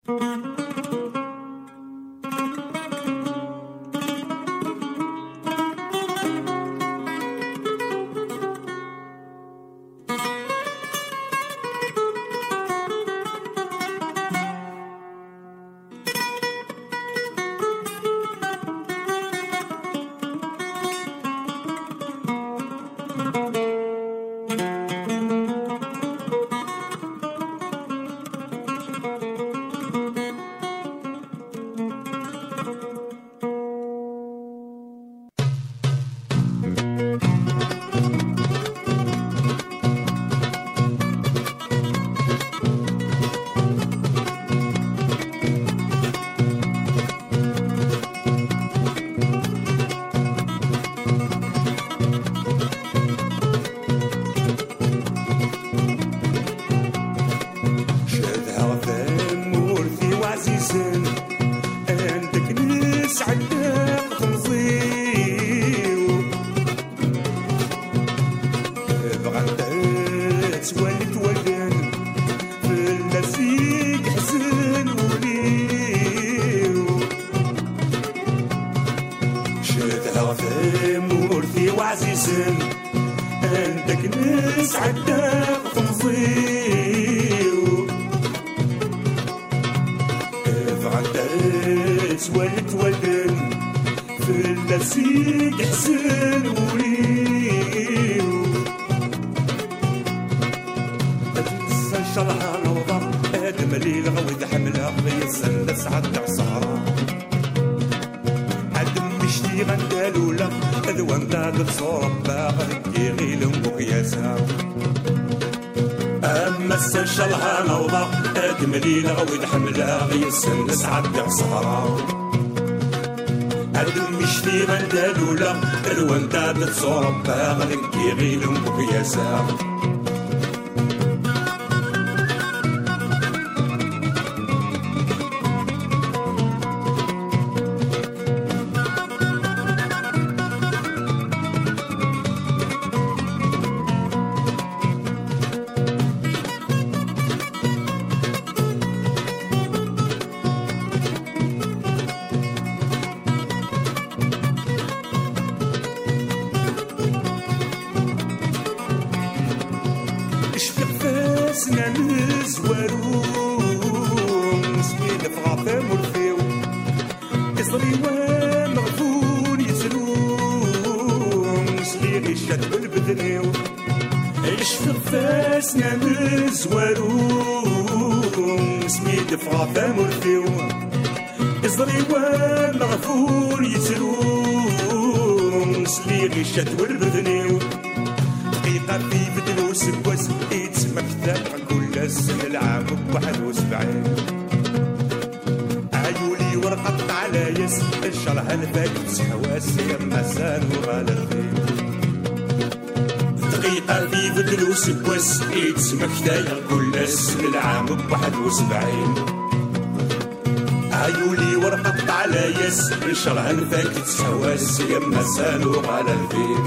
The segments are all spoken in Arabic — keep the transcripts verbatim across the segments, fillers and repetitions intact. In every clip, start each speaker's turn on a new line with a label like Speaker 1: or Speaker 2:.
Speaker 1: شرح الفاكت حواس يما سالوا على الفيل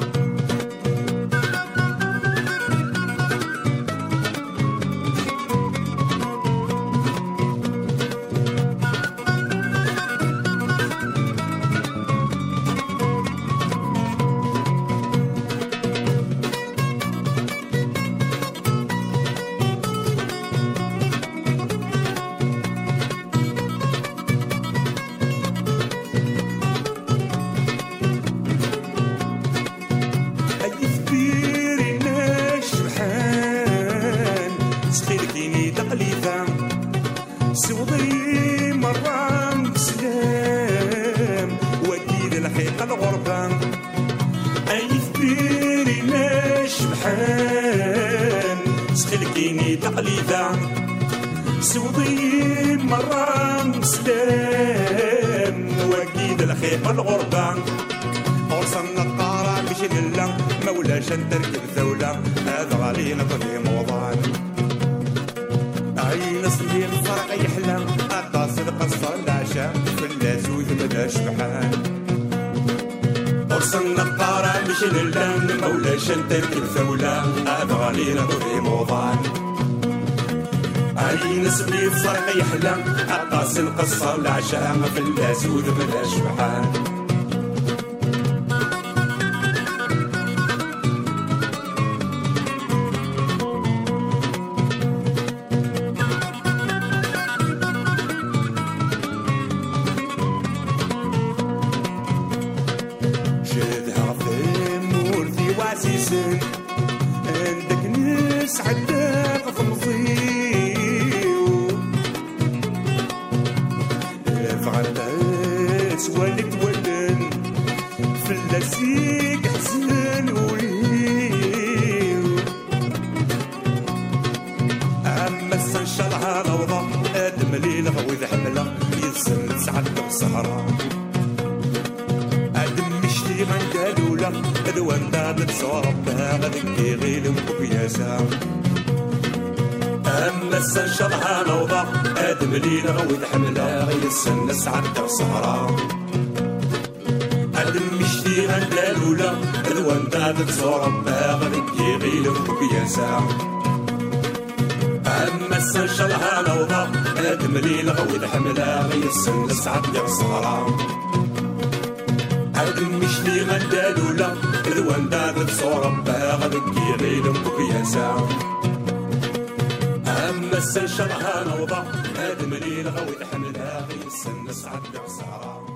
Speaker 2: وصلنا الطارة مش للدم مولاش نتركب ثولة أبغى لينا ضري موضان
Speaker 1: هاي نسبي في فرق يحلم عطاس القصة والعشاء في اللاسود بلا شبحان شدها في مورتي وعزيزن عندك ناس عداك في مصيو فعلاس والد ولن في اللاسيك حزن وليو أما السنشالها روضة آدم ليلة وإذا حملة يزن سعد بصهرة غندالولا ادوان دابت صوربها غدكي غيل مكوياسا اما السنشرها نوضة ادم لينا غويد حملة غير السن سعد صهرا ادم مشتي غندالولا ادوان دابت صوربها غدكي غيل مكوياسا اما السنشرها نوضة ادم لينا غويد حملة غير السن سعد صهرا عدم مشتي غندالولا ذوان دادت صورة باغا ذكي غيلم بكياسا أما السن شرها نوضة هاد مليل غوي تحملها غير السن سعد بعصارة